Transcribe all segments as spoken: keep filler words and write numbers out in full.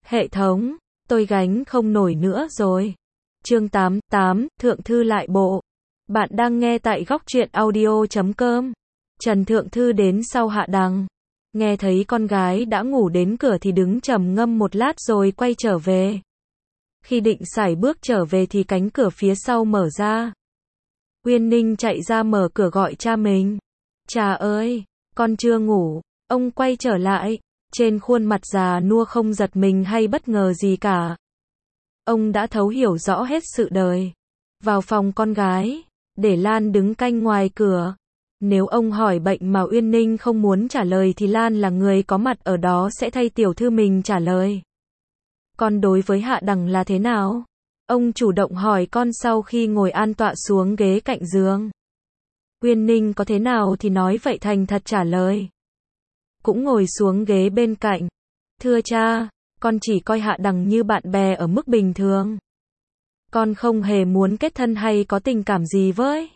Hệ thống, tôi gánh không nổi nữa rồi. Chương tám, tám, Thượng Thư lại bộ. Bạn đang nghe tại góc truyện audio chấm com. Trần Thượng Thư đến sau Hạ Đằng. Nghe thấy con gái đã ngủ đến cửa thì đứng trầm ngâm một lát rồi quay trở về. Khi định sải bước trở về thì cánh cửa phía sau mở ra. Uyên Ninh chạy ra mở cửa gọi cha mình. Cha ơi, con chưa ngủ. Ông quay trở lại. Trên khuôn mặt già nua không giật mình hay bất ngờ gì cả. Ông đã thấu hiểu rõ hết sự đời. Vào phòng con gái, để Lan đứng canh ngoài cửa. Nếu ông hỏi bệnh mà Uyên Ninh không muốn trả lời thì Lan là người có mặt ở đó sẽ thay tiểu thư mình trả lời. Con đối với Hạ Đằng là thế nào? Ông chủ động hỏi con sau khi ngồi an tọa xuống ghế cạnh giường. Uyên Ninh có thế nào thì nói vậy thành thật trả lời. Cũng ngồi xuống ghế bên cạnh. Thưa cha, con chỉ coi Hạ Đằng như bạn bè ở mức bình thường. Con không hề muốn kết thân hay có tình cảm gì với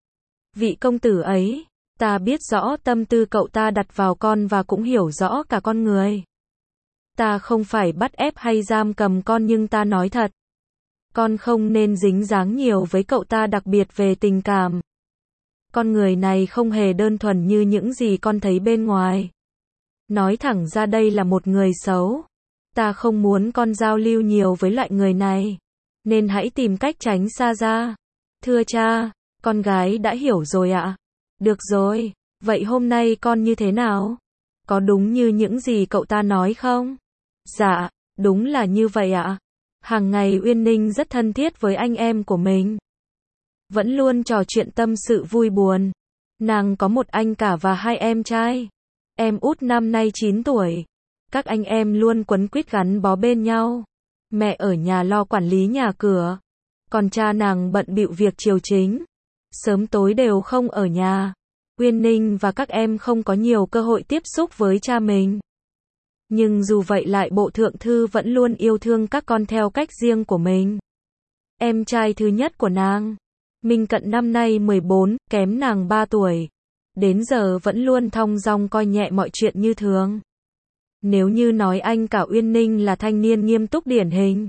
vị công tử ấy. Ta biết rõ tâm tư cậu ta đặt vào con và cũng hiểu rõ cả con người. Ta không phải bắt ép hay giam cầm con nhưng ta nói thật. Con không nên dính dáng nhiều với cậu ta, đặc biệt về tình cảm. Con người này không hề đơn thuần như những gì con thấy bên ngoài. Nói thẳng ra đây là một người xấu. Ta không muốn con giao lưu nhiều với loại người này. Nên hãy tìm cách tránh xa ra. Thưa cha, con gái đã hiểu rồi ạ. Được rồi, vậy hôm nay con như thế nào? Có đúng như những gì cậu ta nói không? Dạ, đúng là như vậy ạ. Hàng ngày Uyên Ninh rất thân thiết với anh em của mình. Vẫn luôn trò chuyện tâm sự vui buồn. Nàng có một anh cả và hai em trai. Em út năm nay chín tuổi. Các anh em luôn quấn quýt gắn bó bên nhau. Mẹ ở nhà lo quản lý nhà cửa. Còn cha nàng bận bịu việc triều chính. Sớm tối đều không ở nhà. Uyên Ninh và các em không có nhiều cơ hội tiếp xúc với cha mình. Nhưng dù vậy lại bộ thượng thư vẫn luôn yêu thương các con theo cách riêng của mình. Em trai thứ nhất của nàng, Minh Cận năm nay mười bốn, kém nàng ba tuổi. Đến giờ vẫn luôn thong dong coi nhẹ mọi chuyện như thường. Nếu như nói anh cả Uyên Ninh là thanh niên nghiêm túc điển hình.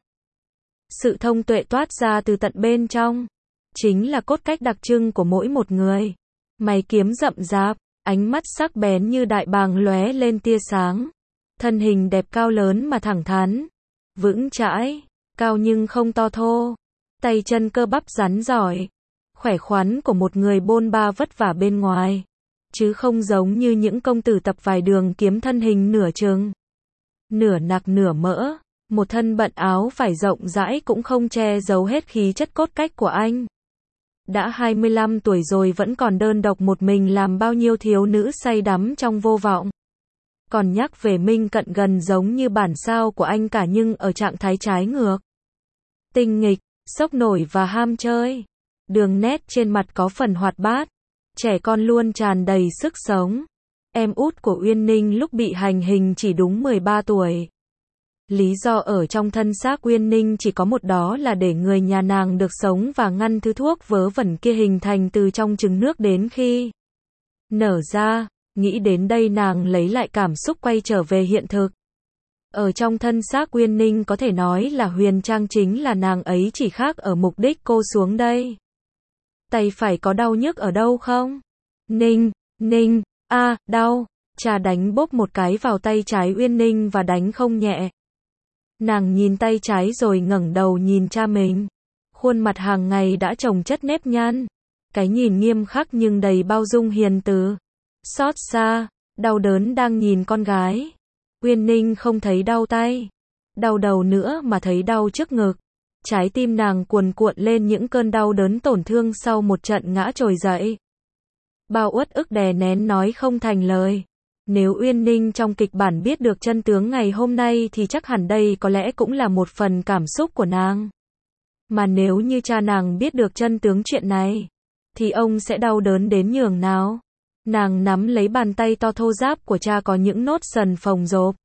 Sự thông tuệ toát ra từ tận bên trong. Chính là cốt cách đặc trưng của mỗi một người. Mày kiếm rậm rạp, ánh mắt sắc bén như đại bàng lóe lên tia sáng. Thân hình đẹp cao lớn mà thẳng thắn. Vững chãi, cao nhưng không to thô. Tay chân cơ bắp rắn giỏi. Khỏe khoắn của một người bôn ba vất vả bên ngoài. Chứ không giống như những công tử tập vài đường kiếm thân hình nửa chừng. Nửa nạc nửa mỡ. Một thân bận áo vải rộng rãi cũng không che giấu hết khí chất cốt cách của anh. Đã hai mươi lăm tuổi rồi vẫn còn đơn độc một mình làm bao nhiêu thiếu nữ say đắm trong vô vọng. Còn nhắc về Minh Cận gần giống như bản sao của anh cả nhưng ở trạng thái trái ngược. Tinh nghịch, sốc nổi và ham chơi. Đường nét trên mặt có phần hoạt bát. Trẻ con luôn tràn đầy sức sống. Em út của Uyên Ninh lúc bị hành hình chỉ đúng mười ba tuổi. Lý do ở trong thân xác Uyên Ninh chỉ có một, đó là để người nhà nàng được sống và ngăn thứ thuốc vớ vẩn kia hình thành từ trong trứng nước đến khi nở ra. Nghĩ đến đây nàng lấy lại cảm xúc quay trở về hiện thực. Ở trong thân xác Uyên Ninh có thể nói là huyền trang, chính là nàng ấy, chỉ khác ở mục đích cô xuống đây. Tay phải có đau nhức ở đâu không? Ninh, Ninh, a à, đau. Cha đánh bốp một cái vào tay trái Uyên Ninh và đánh không nhẹ. Nàng nhìn tay trái rồi ngẩng đầu nhìn cha mình. Khuôn mặt hàng ngày đã chồng chất nếp nhăn. Cái nhìn nghiêm khắc nhưng đầy bao dung hiền từ. Xót xa, đau đớn đang nhìn con gái. Uyên Ninh không thấy đau tay, đau đầu nữa mà thấy đau trước ngực. Trái tim nàng cuồn cuộn lên những cơn đau đớn tổn thương sau một trận ngã trồi dậy. Bao uất ức đè nén nói không thành lời. Nếu Uyên Ninh trong kịch bản biết được chân tướng ngày hôm nay thì chắc hẳn đây có lẽ cũng là một phần cảm xúc của nàng. Mà nếu như cha nàng biết được chân tướng chuyện này, thì ông sẽ đau đớn đến nhường nào. Nàng nắm lấy bàn tay to thô ráp của cha có những nốt sần phồng rộp.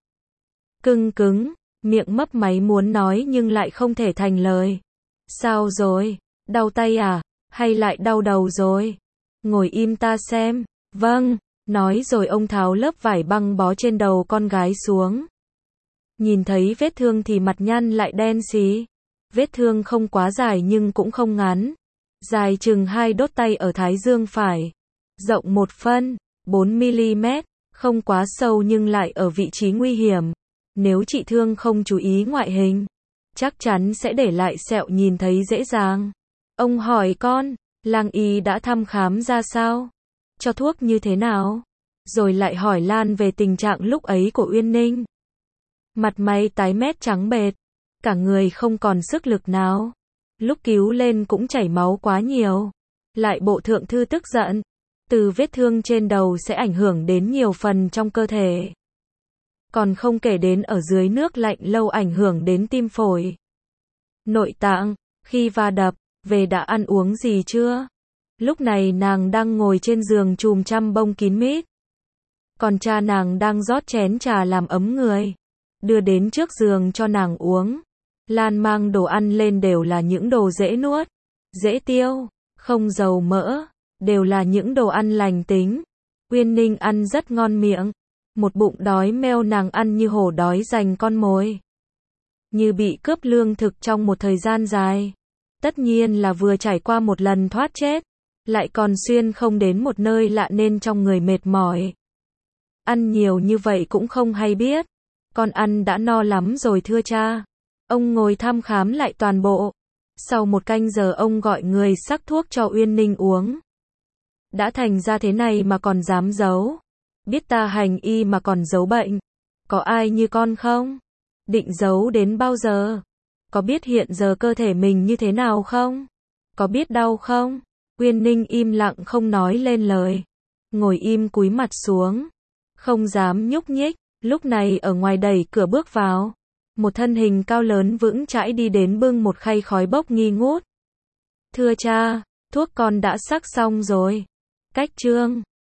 Cưng cứng, miệng mấp máy muốn nói nhưng lại không thể thành lời. Sao rồi? Đau tay à? Hay lại đau đầu rồi? Ngồi im ta xem. Vâng, nói rồi ông tháo lớp vải băng bó trên đầu con gái xuống. Nhìn thấy vết thương thì mặt nhăn lại đen xí. Vết thương không quá dài nhưng cũng không ngắn. Dài chừng hai đốt tay ở thái dương phải. Rộng một phân, bốn mi-li-mét, không quá sâu nhưng lại ở vị trí nguy hiểm. Nếu chị Thương không chú ý ngoại hình, chắc chắn sẽ để lại sẹo nhìn thấy dễ dàng. Ông hỏi con, Lang y đã thăm khám ra sao? Cho thuốc như thế nào? Rồi lại hỏi Lan về tình trạng lúc ấy của Uyên Ninh. Mặt mày tái mét trắng bệch, cả người không còn sức lực nào. Lúc cứu lên cũng chảy máu quá nhiều. Lại bộ thượng thư tức giận. Từ vết thương trên đầu sẽ ảnh hưởng đến nhiều phần trong cơ thể. Còn không kể đến ở dưới nước lạnh lâu ảnh hưởng đến tim phổi. Nội tạng, khi va đập, về đã ăn uống gì chưa? Lúc này nàng đang ngồi trên giường chùm chăn bông kín mít. Còn cha nàng đang rót chén trà làm ấm người. Đưa đến trước giường cho nàng uống. Lan mang đồ ăn lên đều là những đồ dễ nuốt, dễ tiêu, không dầu mỡ, đều là những đồ ăn lành tính. Uyên Ninh ăn rất ngon miệng. Một bụng đói meo nàng ăn như hổ đói giành con mồi. Như bị cướp lương thực trong một thời gian dài. Tất nhiên là vừa trải qua một lần thoát chết. Lại còn xuyên không đến một nơi lạ nên trong người mệt mỏi. Ăn nhiều như vậy cũng không hay biết. Con ăn đã no lắm rồi thưa cha. Ông ngồi thăm khám lại toàn bộ. Sau một canh giờ ông gọi người sắc thuốc cho Uyên Ninh uống. Đã thành ra thế này mà còn dám giấu. Biết ta hành y mà còn giấu bệnh. Có ai như con không? Định giấu đến bao giờ? Có biết hiện giờ cơ thể mình như thế nào không? Có biết đau không? Uyên Ninh im lặng không nói lên lời. Ngồi im cúi mặt xuống. Không dám nhúc nhích. Lúc này ở ngoài đẩy cửa bước vào. Một thân hình cao lớn vững chãi đi đến bưng một khay khói bốc nghi ngút. Thưa cha, thuốc con đã sắc xong rồi. Cách chương